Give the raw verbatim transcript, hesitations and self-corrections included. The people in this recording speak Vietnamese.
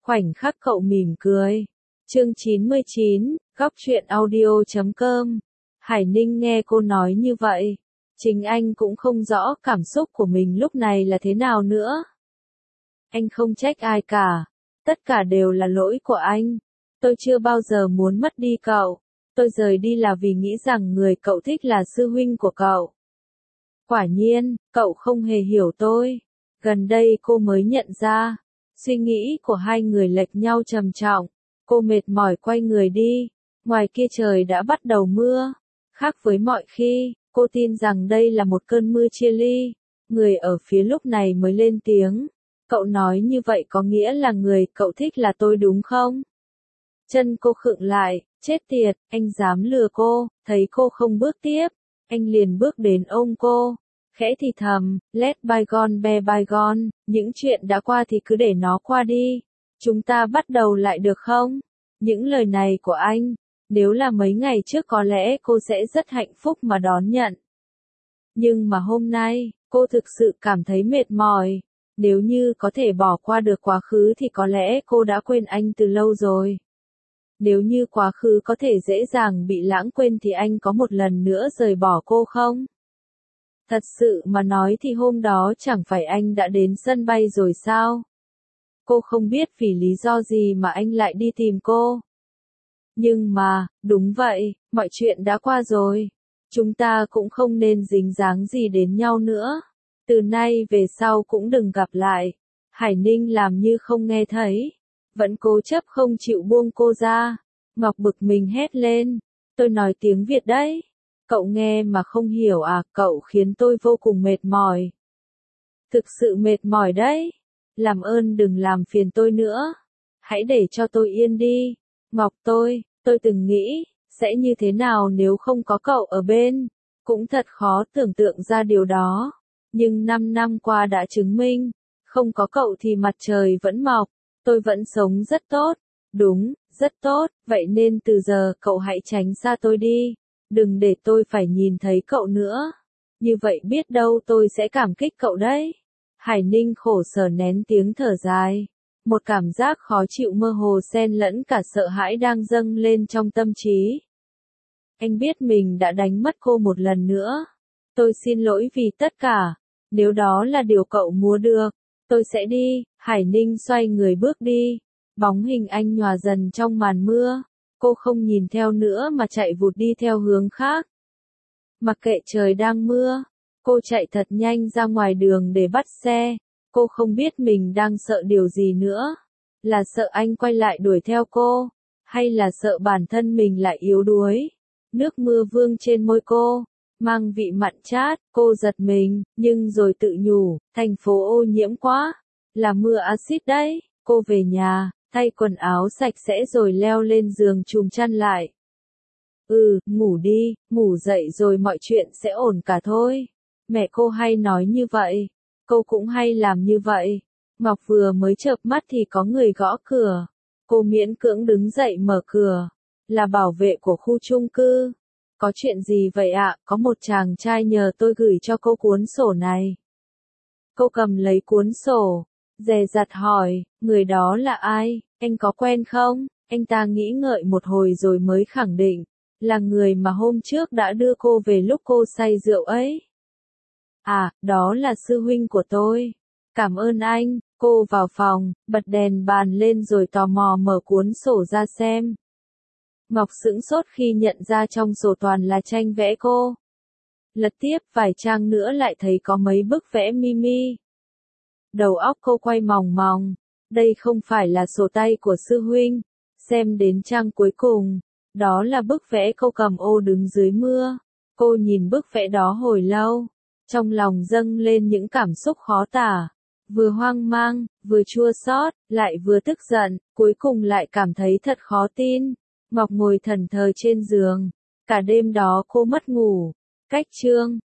Khoảnh khắc cậu mỉm cười. Chương chín mươi chín, góc truyện audio chấm com. Hải Ninh nghe cô nói như vậy. Chính anh cũng không rõ cảm xúc của mình lúc này là thế nào nữa. Anh không trách ai cả. Tất cả đều là lỗi của anh. Tôi chưa bao giờ muốn mất đi cậu. Tôi rời đi là vì nghĩ rằng người cậu thích là sư huynh của cậu. Quả nhiên, cậu không hề hiểu tôi. Gần đây cô mới nhận ra. Suy nghĩ của hai người lệch nhau trầm trọng. Cô mệt mỏi quay người đi. Ngoài kia trời đã bắt đầu mưa. Khác với mọi khi, cô tin rằng đây là một cơn mưa chia ly. Người ở phía lúc này mới lên tiếng. Cậu nói như vậy có nghĩa là người cậu thích là tôi đúng không? Chân cô khựng lại, chết tiệt, anh dám lừa cô. Thấy cô không bước tiếp, anh liền bước đến ôm cô. Khẽ thì thầm, let bygone be bygone, những chuyện đã qua thì cứ để nó qua đi. Chúng ta bắt đầu lại được không? Những lời này của anh, nếu là mấy ngày trước có lẽ cô sẽ rất hạnh phúc mà đón nhận. Nhưng mà hôm nay, cô thực sự cảm thấy mệt mỏi. Nếu như có thể bỏ qua được quá khứ thì có lẽ cô đã quên anh từ lâu rồi. Nếu như quá khứ có thể dễ dàng bị lãng quên thì anh có một lần nữa rời bỏ cô không? Thật sự mà nói thì hôm đó chẳng phải anh đã đến sân bay rồi sao? Cô không biết vì lý do gì mà anh lại đi tìm cô. Nhưng mà, đúng vậy, mọi chuyện đã qua rồi. Chúng ta cũng không nên dính dáng gì đến nhau nữa. Từ nay về sau cũng đừng gặp lại. Hải Ninh làm như không nghe thấy. Vẫn cố chấp không chịu buông cô ra. Ngọc bực mình hét lên. Tôi nói tiếng Việt đấy. Cậu nghe mà không hiểu à, cậu khiến tôi vô cùng mệt mỏi. Thực sự mệt mỏi đấy. Làm ơn đừng làm phiền tôi nữa. Hãy để cho tôi yên đi. Ngọc tôi, tôi từng nghĩ, sẽ như thế nào nếu không có cậu ở bên. Cũng thật khó tưởng tượng ra điều đó. Nhưng năm năm qua đã chứng minh, không có cậu thì mặt trời vẫn mọc. Tôi vẫn sống rất tốt. Đúng, rất tốt, vậy nên từ giờ cậu hãy tránh xa tôi đi. Đừng để tôi phải nhìn thấy cậu nữa. Như vậy biết đâu tôi sẽ cảm kích cậu đấy. Hải Ninh khổ sở nén tiếng thở dài. Một cảm giác khó chịu mơ hồ xen lẫn cả sợ hãi đang dâng lên trong tâm trí. Anh biết mình đã đánh mất cô một lần nữa. Tôi xin lỗi vì tất cả. Nếu đó là điều cậu muốn được, tôi sẽ đi. Hải Ninh xoay người bước đi. Bóng hình anh nhòa dần trong màn mưa. Cô không nhìn theo nữa mà chạy vụt đi theo hướng khác. Mặc kệ trời đang mưa, cô chạy thật nhanh ra ngoài đường để bắt xe. Cô không biết mình đang sợ điều gì nữa. Là sợ anh quay lại đuổi theo cô, hay là sợ bản thân mình lại yếu đuối. Nước mưa vương trên môi cô, mang vị mặn chát, cô giật mình, nhưng rồi tự nhủ, thành phố ô nhiễm quá, là mưa axit đấy. Cô về nhà, thay quần áo sạch sẽ rồi leo lên giường chùm chăn lại. Ừ, ngủ đi, ngủ dậy rồi mọi chuyện sẽ ổn cả thôi. Mẹ cô hay nói như vậy. Cô cũng hay làm như vậy. Ngọc vừa mới chợp mắt thì có người gõ cửa. Cô miễn cưỡng đứng dậy mở cửa. Là bảo vệ của khu chung cư. Có chuyện gì vậy ạ? Có một chàng trai nhờ tôi gửi cho cô cuốn sổ này. Cô cầm lấy cuốn sổ. Dè dặt hỏi, người đó là ai? Anh có quen không? Anh ta nghĩ ngợi một hồi rồi mới khẳng định. Là người mà hôm trước đã đưa cô về lúc cô say rượu ấy. À, đó là sư huynh của tôi. Cảm ơn anh. Cô vào phòng, bật đèn bàn lên rồi tò mò mở cuốn sổ ra xem. Ngọc sững sốt khi nhận ra trong sổ toàn là tranh vẽ cô. Lật tiếp vài trang nữa lại thấy có mấy bức vẽ Mimi. Đầu óc cô quay mòng mòng. Đây không phải là sổ tay của sư huynh. Xem đến trang cuối cùng. Đó là bức vẽ cô cầm ô đứng dưới mưa. Cô nhìn bức vẽ đó hồi lâu. Trong lòng dâng lên những cảm xúc khó tả. Vừa hoang mang, vừa chua xót, lại vừa tức giận, cuối cùng lại cảm thấy thật khó tin. Ngọc ngồi thẫn thờ trên giường. Cả đêm đó cô mất ngủ. Cách chương